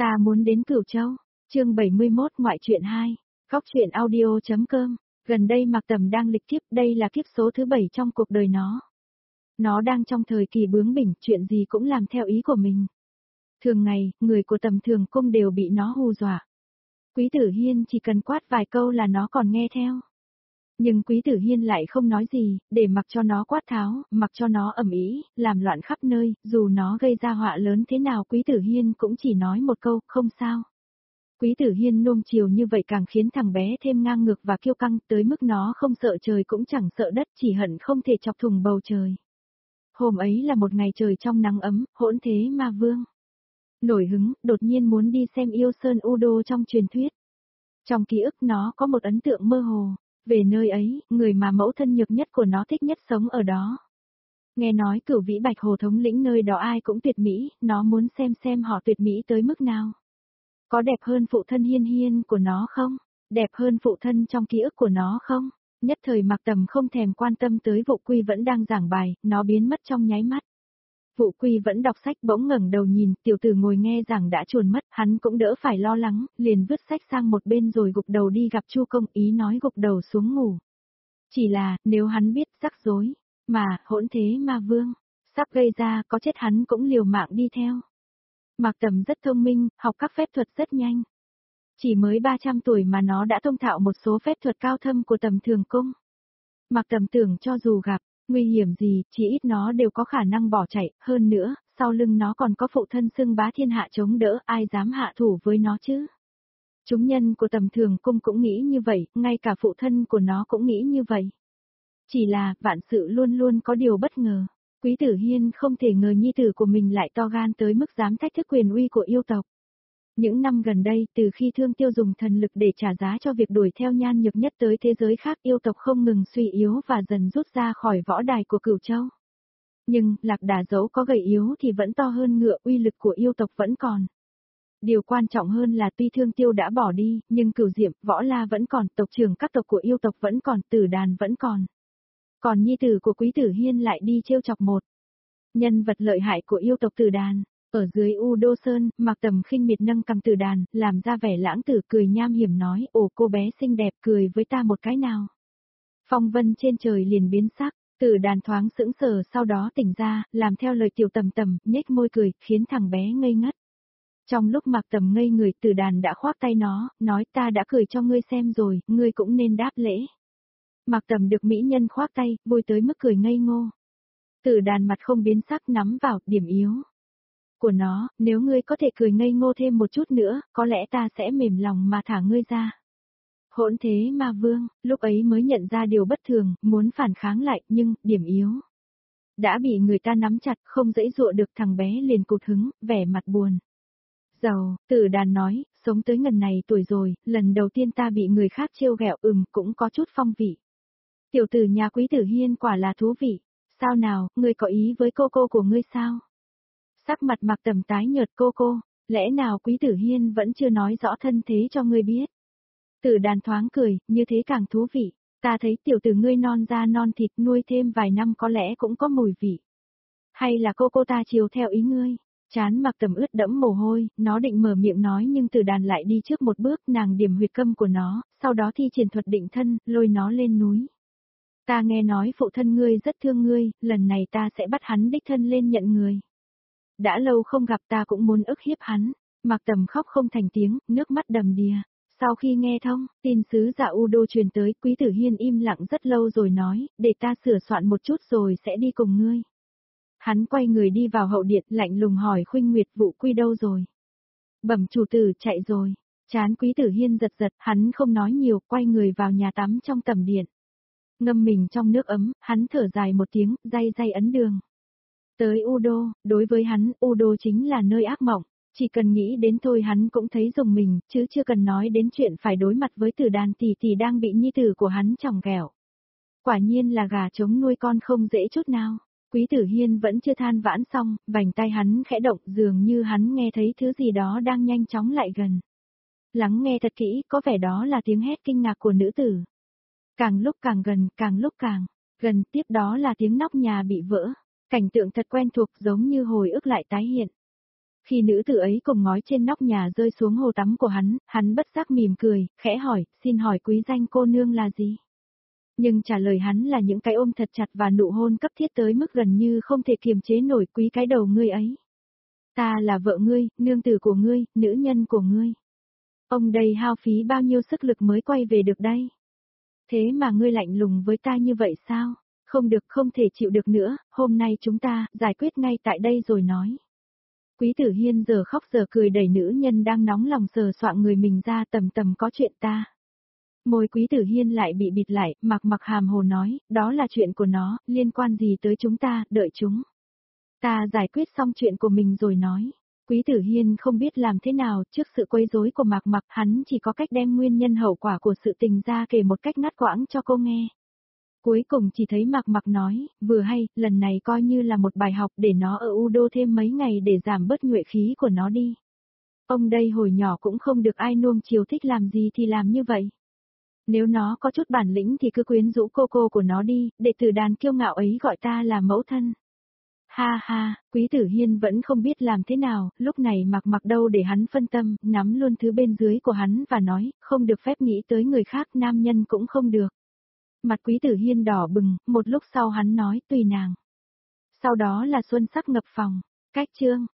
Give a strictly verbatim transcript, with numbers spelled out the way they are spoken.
Ta muốn đến Cửu Châu. Chương bảy mươi mốt ngoại truyện hai. Góc truyện audio.com. Gần đây Mạc Tầm đang lịch kiếp, đây là kiếp số thứ bảy trong cuộc đời nó. Nó đang trong thời kỳ bướng bỉnh, chuyện gì cũng làm theo ý của mình. Thường ngày, người của Tầm Thường Cung đều bị nó hù dọa. Quý Tử Hiên chỉ cần quát vài câu là nó còn nghe theo. Nhưng Quý Tử Hiên lại không nói gì, để mặc cho nó quát tháo, mặc cho nó ầm ĩ, làm loạn khắp nơi, dù nó gây ra họa lớn thế nào Quý Tử Hiên cũng chỉ nói một câu, không sao. Quý Tử Hiên nuông chiều như vậy càng khiến thằng bé thêm ngang ngược và kiêu căng, tới mức nó không sợ trời cũng chẳng sợ đất, chỉ hận không thể chọc thủng bầu trời. Hôm ấy là một ngày trời trong nắng ấm, hỗn thế ma vương. Nổi hứng, đột nhiên muốn đi xem Yêu Sơn U Đô trong truyền thuyết. Trong ký ức nó có một ấn tượng mơ hồ, về nơi ấy, người mà mẫu thân nhược nhất của nó thích nhất sống ở đó. Nghe nói Cửu Vĩ Bạch Hồ thống lĩnh nơi đó ai cũng tuyệt mỹ, nó muốn xem xem họ tuyệt mỹ tới mức nào. Có đẹp hơn phụ thân Hiên Hiên của nó không? Đẹp hơn phụ thân trong ký ức của nó không? Nhất thời Mạc Tầm không thèm quan tâm tới Vụ Quy vẫn đang giảng bài, nó biến mất trong nháy mắt. Vụ Quy vẫn đọc sách bỗng ngẩng đầu nhìn, tiểu tử ngồi nghe giảng đã chuồn mất, hắn cũng đỡ phải lo lắng, liền vứt sách sang một bên rồi gục đầu đi gặp Chu Công, ý nói gục đầu xuống ngủ. Chỉ là, nếu hắn biết rắc rối, mà, hỗn thế ma vương, sắp gây ra có chết hắn cũng liều mạng đi theo. Mạc Tầm rất thông minh, học các phép thuật rất nhanh. Chỉ mới ba trăm tuổi mà nó đã thông thạo một số phép thuật cao thâm của Tầm Thường Cung. Mạc Tầm tưởng cho dù gặp nguy hiểm gì, chỉ ít nó đều có khả năng bỏ chạy, hơn nữa, sau lưng nó còn có phụ thân xưng bá thiên hạ chống đỡ, ai dám hạ thủ với nó chứ. Chúng nhân của Tầm Thường Cung cũng nghĩ như vậy, ngay cả phụ thân của nó cũng nghĩ như vậy. Chỉ là, vạn sự luôn luôn có điều bất ngờ. Quý Tử Hiên không thể ngờ nhi tử của mình lại to gan tới mức dám thách thức quyền uy của yêu tộc. Những năm gần đây, từ khi Thương Tiêu dùng thần lực để trả giá cho việc đuổi theo Nhan Nhược Nhất tới thế giới khác, yêu tộc không ngừng suy yếu và dần rút ra khỏi võ đài của Cửu Châu. Nhưng, Lạc Đà dẫu có gầy yếu thì vẫn to hơn ngựa, uy lực của yêu tộc vẫn còn. Điều quan trọng hơn là tuy Thương Tiêu đã bỏ đi, nhưng Cửu Diệm, Võ La vẫn còn, tộc trưởng các tộc của yêu tộc vẫn còn, Tử Đàn vẫn còn. Còn nhi tử của Quý Tử Hiên lại đi trêu chọc một nhân vật lợi hại của yêu tộc Tử Đàn. Ở dưới U Đô Sơn, Mạc Tầm khinh miệt nâng cầm Tử Đàn, làm ra vẻ lãng tử, cười nham hiểm nói, ồ cô bé xinh đẹp, cười với ta một cái nào. Phong vân trên trời liền biến sắc, Tử Đàn thoáng sững sờ, sau đó tỉnh ra, làm theo lời Tiểu Tầm Tầm, nhếch môi cười, khiến thằng bé ngây ngất. Trong lúc Mạc Tầm ngây người, Tử Đàn đã khoác tay nó, nói ta đã cười cho ngươi xem rồi, ngươi cũng nên đáp lễ. Mạc Tầm được mỹ nhân khoác tay, vui tới mức cười ngây ngô. Tử Đàn mặt không biến sắc, nắm vào điểm yếu của nó, nếu ngươi có thể cười ngây ngô thêm một chút nữa, có lẽ ta sẽ mềm lòng mà thả ngươi ra. Hỗn thế ma vương, lúc ấy mới nhận ra điều bất thường, muốn phản kháng lại, nhưng, điểm yếu đã bị người ta nắm chặt, không dễ dụa được, thằng bé liền cụt hứng, vẻ mặt buồn. Giàu, Tử Đàn nói, sống tới ngần này tuổi rồi, lần đầu tiên ta bị người khác trêu ghẹo, ừm, cũng có chút phong vị. Tiểu tử nhà Quý Tử Hiên quả là thú vị. Sao nào, ngươi có ý với cô cô của ngươi sao? Sắc mặt Mạc Tầm tái nhợt, cô cô, lẽ nào Quý Tử Hiên vẫn chưa nói rõ thân thế cho ngươi biết? Tử Đàn thoáng cười, như thế càng thú vị. Ta thấy tiểu tử ngươi non da non thịt, nuôi thêm vài năm có lẽ cũng có mùi vị. Hay là cô cô ta chiều theo ý ngươi? Chán Mạc Tầm ướt đẫm mồ hôi, nó định mở miệng nói nhưng Tử Đàn lại đi trước một bước, nàng điểm huyệt câm của nó, sau đó thi triển thuật định thân, lôi nó lên núi. Ta nghe nói phụ thân ngươi rất thương ngươi, lần này ta sẽ bắt hắn đích thân lên nhận người. Đã lâu không gặp, ta cũng muốn ức hiếp hắn. Mạc Tầm khóc không thành tiếng, nước mắt đầm đìa. Sau khi nghe thông, tin sứ Dạ U Đô truyền tới, Quý Tử Hiên im lặng rất lâu rồi nói, để ta sửa soạn một chút rồi sẽ đi cùng ngươi. Hắn quay người đi vào hậu điện, lạnh lùng hỏi Khuynh Nguyệt, Vụ Quy đâu rồi? Bẩm chủ tử, chạy rồi. Chán Quý Tử Hiên giật giật, hắn không nói nhiều, quay người vào nhà tắm trong tầm điện. Ngâm mình trong nước ấm, hắn thở dài một tiếng, day day ấn đường. Tới U Đô, đối với hắn, U Đô chính là nơi ác mộng, chỉ cần nghĩ đến thôi hắn cũng thấy rùng mình, chứ chưa cần nói đến chuyện phải đối mặt với Tử Đàn tỷ tỷ đang bị nhi tử của hắn chòng ghẹo. Quả nhiên là gà trống nuôi con không dễ chút nào. Quý Tử Hiên vẫn chưa than vãn xong, vành tay hắn khẽ động, dường như hắn nghe thấy thứ gì đó đang nhanh chóng lại gần. Lắng nghe thật kỹ, có vẻ đó là tiếng hét kinh ngạc của nữ tử. Càng lúc càng gần, càng lúc càng gần, tiếp đó là tiếng nóc nhà bị vỡ. Cảnh tượng thật quen thuộc, giống như hồi ức lại tái hiện. Khi nữ tử ấy cùng ngói trên nóc nhà rơi xuống hồ tắm của hắn, hắn bất giác mỉm cười, khẽ hỏi, xin hỏi quý danh cô nương là gì? Nhưng trả lời hắn là những cái ôm thật chặt và nụ hôn cấp thiết tới mức gần như không thể kiềm chế nổi quý cái đầu ngươi ấy. Ta là vợ ngươi, nương tử của ngươi, nữ nhân của ngươi. Ông đây hao phí bao nhiêu sức lực mới quay về được đây? Thế mà ngươi lạnh lùng với ta như vậy sao? Không được, không thể chịu được nữa, hôm nay chúng ta giải quyết ngay tại đây rồi nói. Quý Tử Hiên giờ khóc giờ cười đẩy nữ nhân đang nóng lòng sờ soạng người mình ra, tầm tầm có chuyện ta. Môi Quý Tử Hiên lại bị bịt lại, mặc mặc hàm hồ nói, đó là chuyện của nó, liên quan gì tới chúng ta, đợi chúng. Ta giải quyết xong chuyện của mình rồi nói. Quý Tử Hiên không biết làm thế nào, trước sự quấy rối của Mạc Mặc, hắn chỉ có cách đem nguyên nhân hậu quả của sự tình ra kể một cách ngắt quãng cho cô nghe. Cuối cùng chỉ thấy Mạc Mặc nói, vừa hay, lần này coi như là một bài học để nó ở U Đô thêm mấy ngày để giảm bớt nhuệ khí của nó đi. Ông đây hồi nhỏ cũng không được ai nuông chiều, thích làm gì thì làm như vậy. Nếu nó có chút bản lĩnh thì cứ quyến rũ cô cô của nó đi, để từ đàn kiêu ngạo ấy gọi ta là mẫu thân. Ha ha, Quý Tử Hiên vẫn không biết làm thế nào, lúc này Mạc Mặc đâu để hắn phân tâm, nắm luôn thứ bên dưới của hắn và nói, không được phép nghĩ tới người khác, nam nhân cũng không được. Mặt Quý Tử Hiên đỏ bừng, một lúc sau hắn nói, tùy nàng. Sau đó là xuân sắc ngập phòng, cách chương.